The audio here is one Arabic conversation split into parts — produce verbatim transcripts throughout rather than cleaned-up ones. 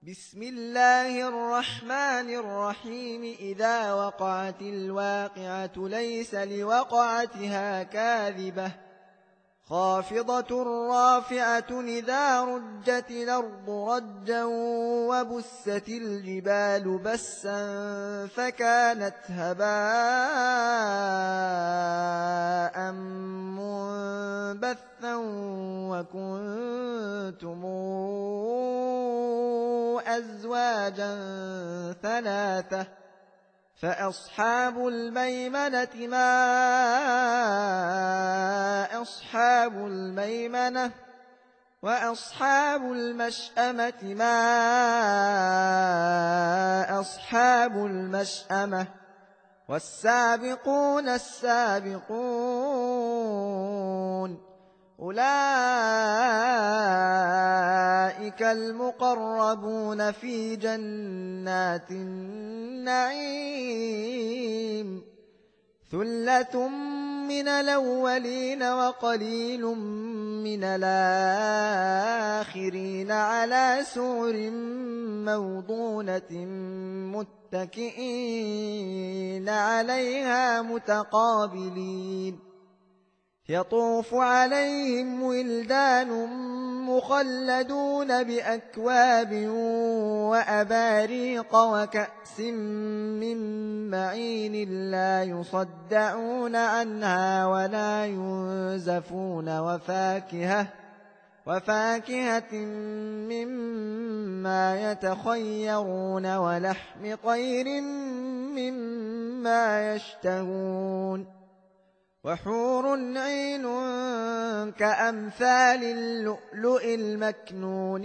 بسم الله الرحمن الرحيم إذا وقعت الواقعة ليس لوقعتها كاذبة خافضة رافعة إذا رجت الأرض رجا وبست الجبال بسا فكانت هباء منبثا وكنتم أزواجا ثلاثة فأصحاب الميمنة ما أصحاب الميمنة وأصحاب المشأمة ما أصحاب المشأمة والسابقون السابقون أولئك المقربون في جنات النعيم ثلة من الأولين وقليل من الآخرين على سرر موضونة متكئين عليها متقابلين يطوف عليهم ولدان مخلدون بأكواب وأباريق وكأس من معين لا يصدعون عنها ولا ينزفون وفاكهة وفاكهة مما يتخيرون ولحم طير مما يشتهون وحور عين كأمثال اللؤلؤ المكنون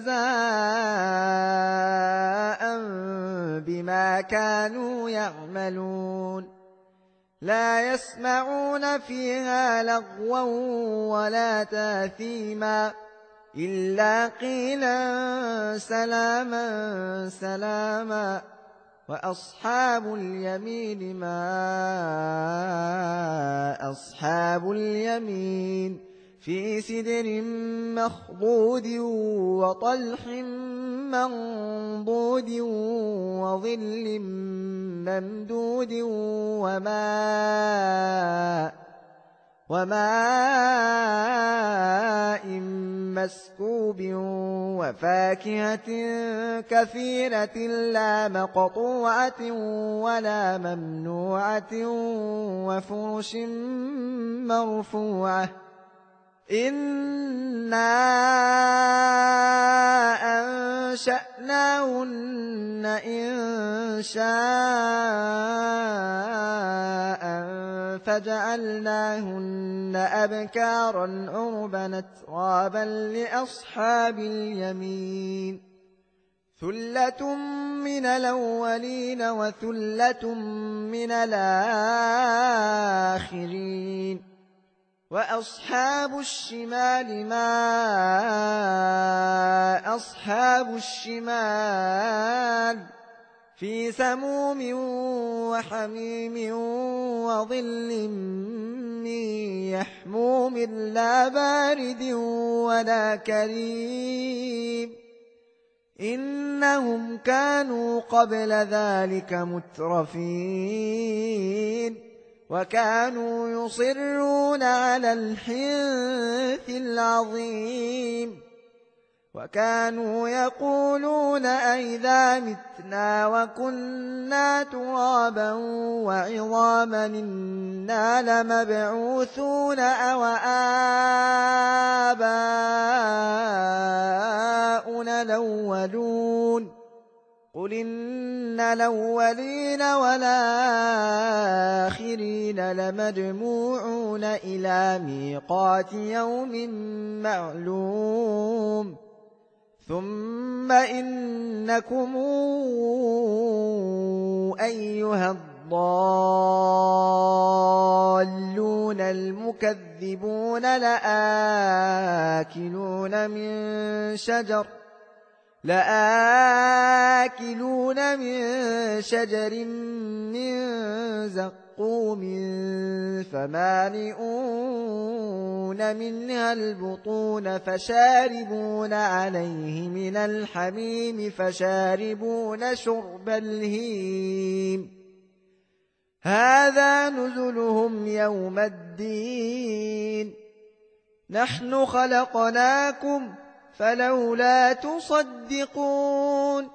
جزاء بما كانوا يعملون لا يسمعون فيها لغوا ولا تاثيما إلا قيلا سلاما سلاما وأصحاب اليمين ما أصحاب اليمين في سدر مخضود وطلح منضود وظل ممدود وماء وماء مسكوب وفاكهة كثيرة لا مقطوعة ولا ممنوعة وفرش مرفوعة إنا أنشأناهن إن شاء فجعلناهن أبكارا عربا أترابا لأصحاب اليمين ثلة من الأولين وثلة من الآخرين وأصحاب الشمال ما أصحاب الشمال في سموم وحميم وظل من يحموم لا بارد ولا كريم إنهم كانوا قبل ذلك مترفين وكانوا يصرون على الحنث العظيم وكانوا يقولون أئذا متنا وكنا ترابا وعظاما إنا لمبعوثون أو آباؤنا الأولون قل إن الأولين والآخرين لمجموعون إلى ميقات يوم معلوم ثم إنكم أيها الضالون المكذبون لآكلون من شجر لآكلون من شجر من زقوم زقوم فمالئون منها البطون فشاربون عليه من الحميم فشاربون شرب الهيم هذا نزلهم يوم الدين نحن خلقناكم فلولا تصدقون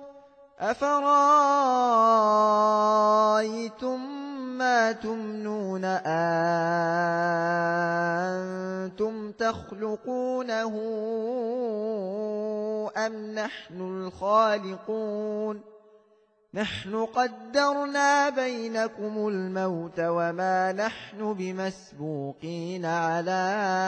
أفرأيتم ما تمنون أنتم تخلقونه أم نحن الخالقون نحن قدرنا بينكم الموت وما نحن بمسبوقين على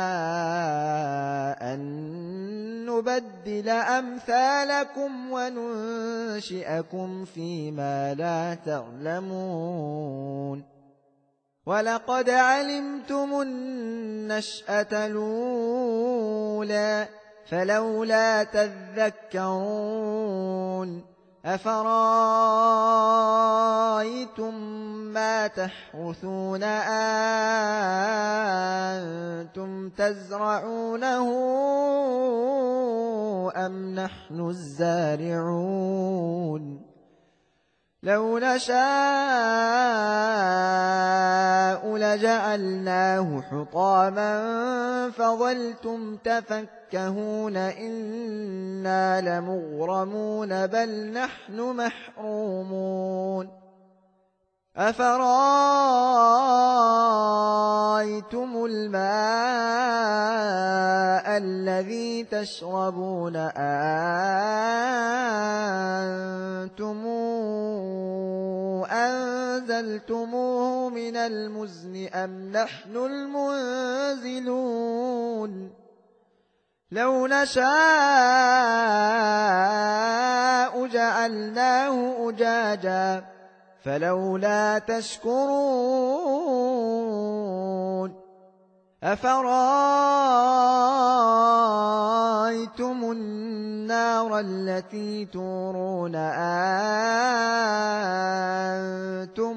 أن نبدل أمثالكم وننشئكم فيما لا تعلمون ولقد علمتم النشأة الأولى فلولا تذكرون أفرأيتم ما تحرثون أنتم تزرعونه أم نحن الزارعون لو نشاء لجعلناه حطاما فظلتم تفكهون إنا لمغرمون بل نحن محرومون أفرأيتم الماء الذي تشربون أنتم أنزلتموه من المزن أم نحن المنزلون لو نشاء جعلناه أجاجا فلولا تشكرون أفرأيتم النار التي تورون أنتم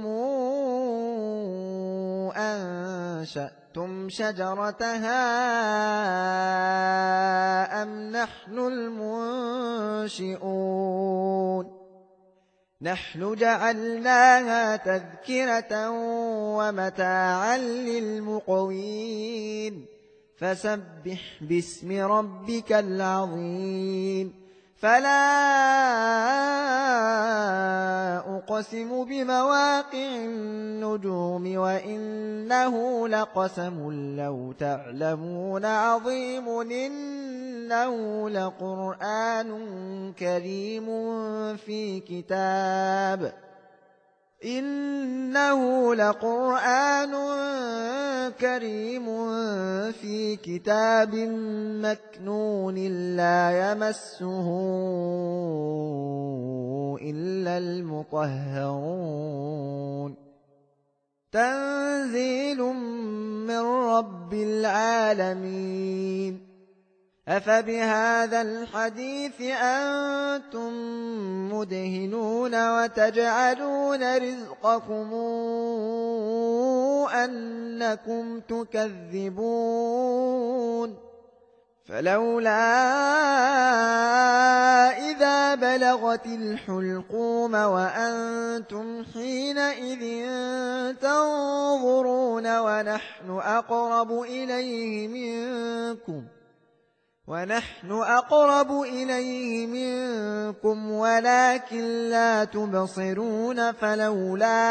أنشأتم شجرتها أم نحن المنشئون نحن جعلناها تذكرة ومتاعا للمقوين فسبح باسم ربك العظيم فلا أقسم بمواقع النجوم وإنه لقسم لو تعلمون عظيم إنه لقرآن كريم في كتاب إنه لقرآن كريم في كتاب مكنون لا يمسه إلا المطهرون تنزيل من رب العالمين أفبهذا الحديث أنتم مدهنون وتجعلون رزقكم أنكم تكذبون فلولا إذا بلغت الحلقوم وأنتم حينئذ تنظرون ونحن أقرب إليه منكم ونحن أقرب إليه منكم ولكن لا تبصرون فلولا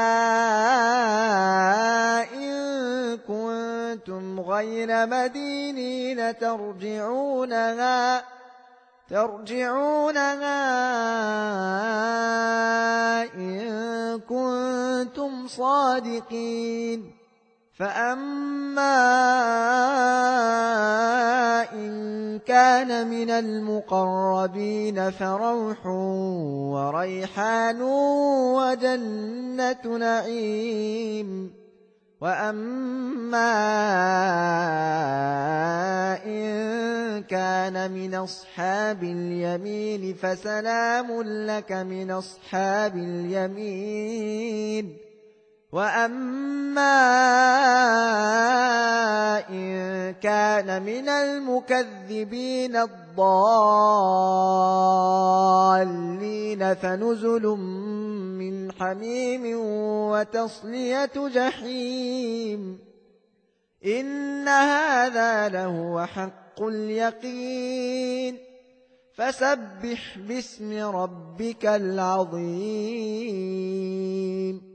إن كنتم غير مدينين ترجعونها ترجعونها إن كنتم صادقين فأما إن كان من المقربين فروح وريحان وجنة نعيم وأما إن كان من أصحاب اليمين فسلام لك من أصحاب اليمين وأما إن كان من المكذبين الضالين فنزل من حميم وتصلية جحيم إن هذا لهو حق اليقين فسبح باسم ربك العظيم